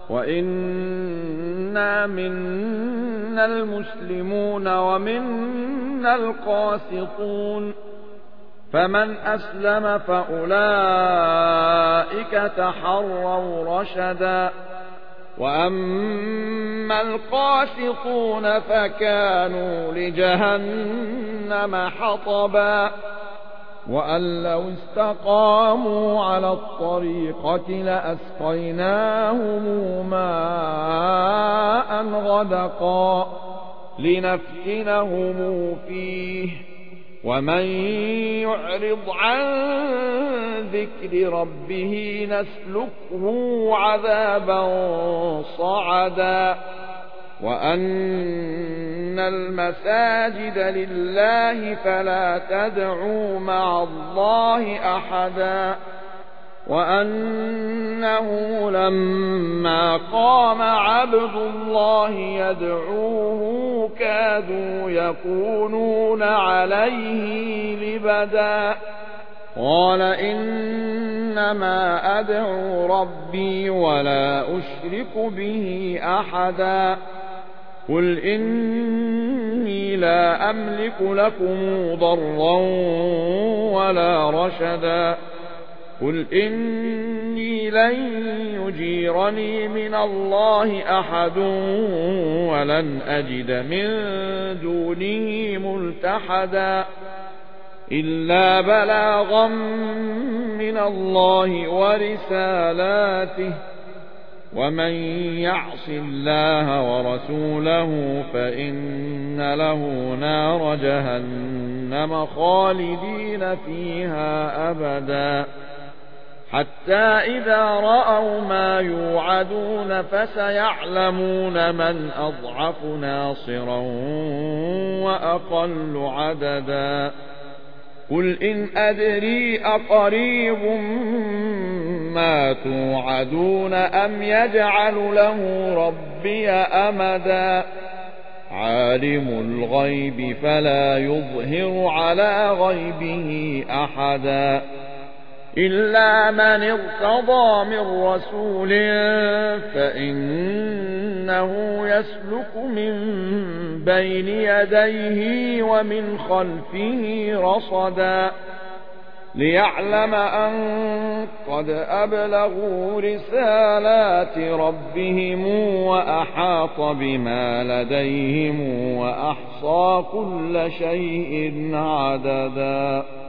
وإنا منا المسلمون ومنا القاسطون فمن أسلم فأولئك تحروا رشدا وأما القاسطون فكانوا لجهنم حطبا وأن لو استقاموا على الطريقة لأسقيناهم ماء غدقا لنفتنهم فيه ومن يعرض عن ذكر ربه نسلكه عذابا صعدا وأن المساجد لله فلا تدعوا مع الله أحدا وأنه لما قام عبد الله يدعوه كادوا يكونون عليه لبدا قال إنما أدعو ربي ولا أشرك به أحدا قل إني لا أملك لكم ضرا ولا رشدا قل إني لن يجيرني من الله أحد ولن أجد من دونه ملتحدا إلا بلاغا من الله ورسالاته ومن يعص الله ورسوله فإن له نار جهنم خالدين فيها أبدا حتى إذا رأوا ما يوعدون فسيعلمون من أضعف ناصرا وأقل عددا قل إن أدري أقريب ما توعدون أم يجعل له ربي أمدا عالم الغيب فلا يظهر على غيبه أحدا إلا من ارتضى من رسول فإنه يسلك من بين يديه ومن خلفه رصدا ليعلم أن قد أبلغوا رسالات ربهم وأحاط بما لديهم وأحصى كل شيء عددا.